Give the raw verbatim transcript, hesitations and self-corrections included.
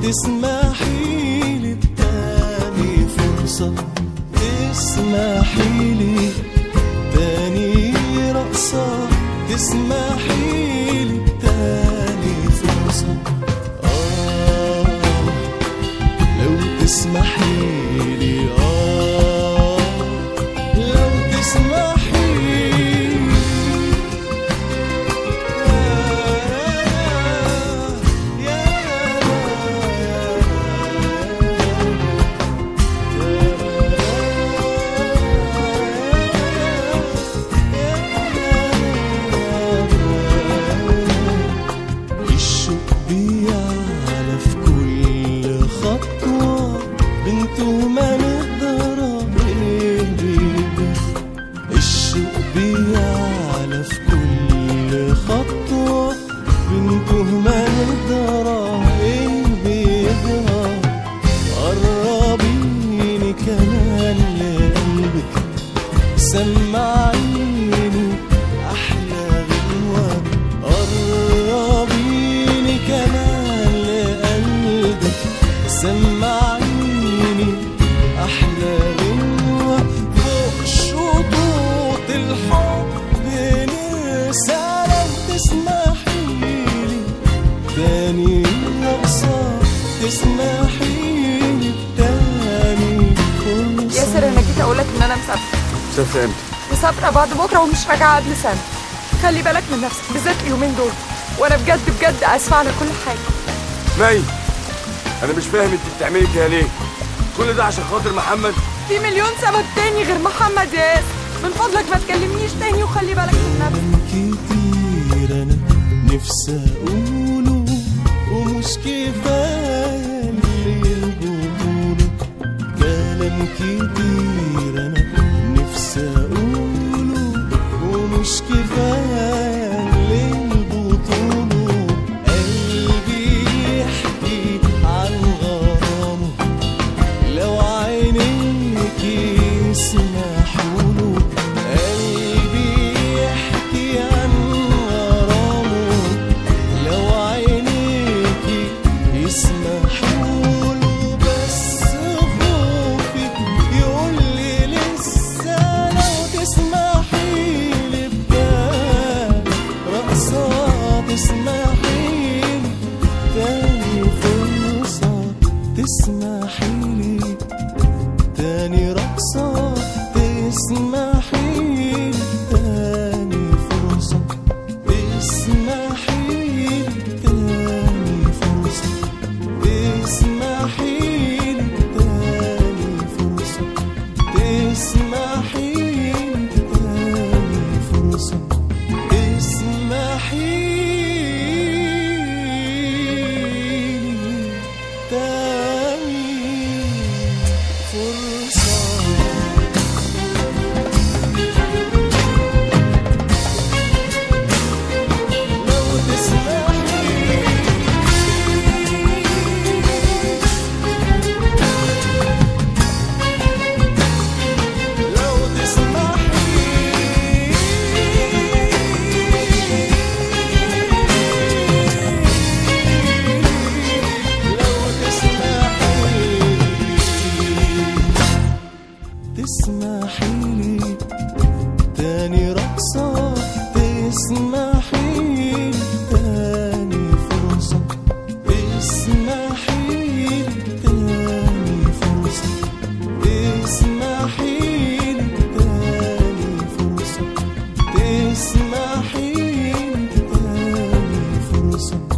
تسمحيلي بتاني فرصة، تسمحيلي تاني رقصة، تسمحيلي بتاني فرصة. آه لو تسمحيلي، آه لو تسمحيلي. وما نقدر الشوق بيعلى في كل خطوة، بنته ما نقدر ايه بيجرى. قربيني كمان لقلبك، سمعيني أحلى غنوة. قربيني كمان لقلبك، سمعيني أحلى غنوة. فوق شطوط الحب نرسى، لو تسمحيلي تاني رقصة، تسمحيلي تاني فرصة. ياسر أنا جيت أقولك إن أنا مسافرة. مسافرة إمتى؟ مسافرة بعد بكرة ومش راجعة قبل سنة. خلي بالك من نفسك بالذات اليومين دول، وأنا بجد بجد آسفة على كل حاجة. مي أنا مش فاهم أنت بتعملي كده ليه؟ كل ده عشان خاطر محمد؟ في مليون سبب تاني غير محمد يا ياسر، من فضلك ما تكلمنيش تاني وخلي بالك من نفسك. كتير أنا نفسي أقوله ومش كفاية اللي بقوله. كلام كتير أنا نفسي أقوله ومش كفاية اللي بطوله. قلبي يحكي عن غرامه، لو عينيك يسمحوله. قلبي يحكي عن غرامه، لو عينيك يسمحوله. بس خوفي يقولي لسه، لو تسمحيلي بجد رقصة، تسمحيلي تاني فرصة، تسمحيلي تاني رقصة، تسمحيلي تاني فرصة، تسمحيلي تاني فرصة، تسمحيلي تاني فرصة، تسمحيلي تاني فرصة، تسمحيلي تاني فرصة. تسمحيلي تاني رقصة، تسمحيلي تاني فرصة، تسمحيلي تاني فرصة، تسمحيلي تاني فرصة، تسمحيلي تاني فرصة.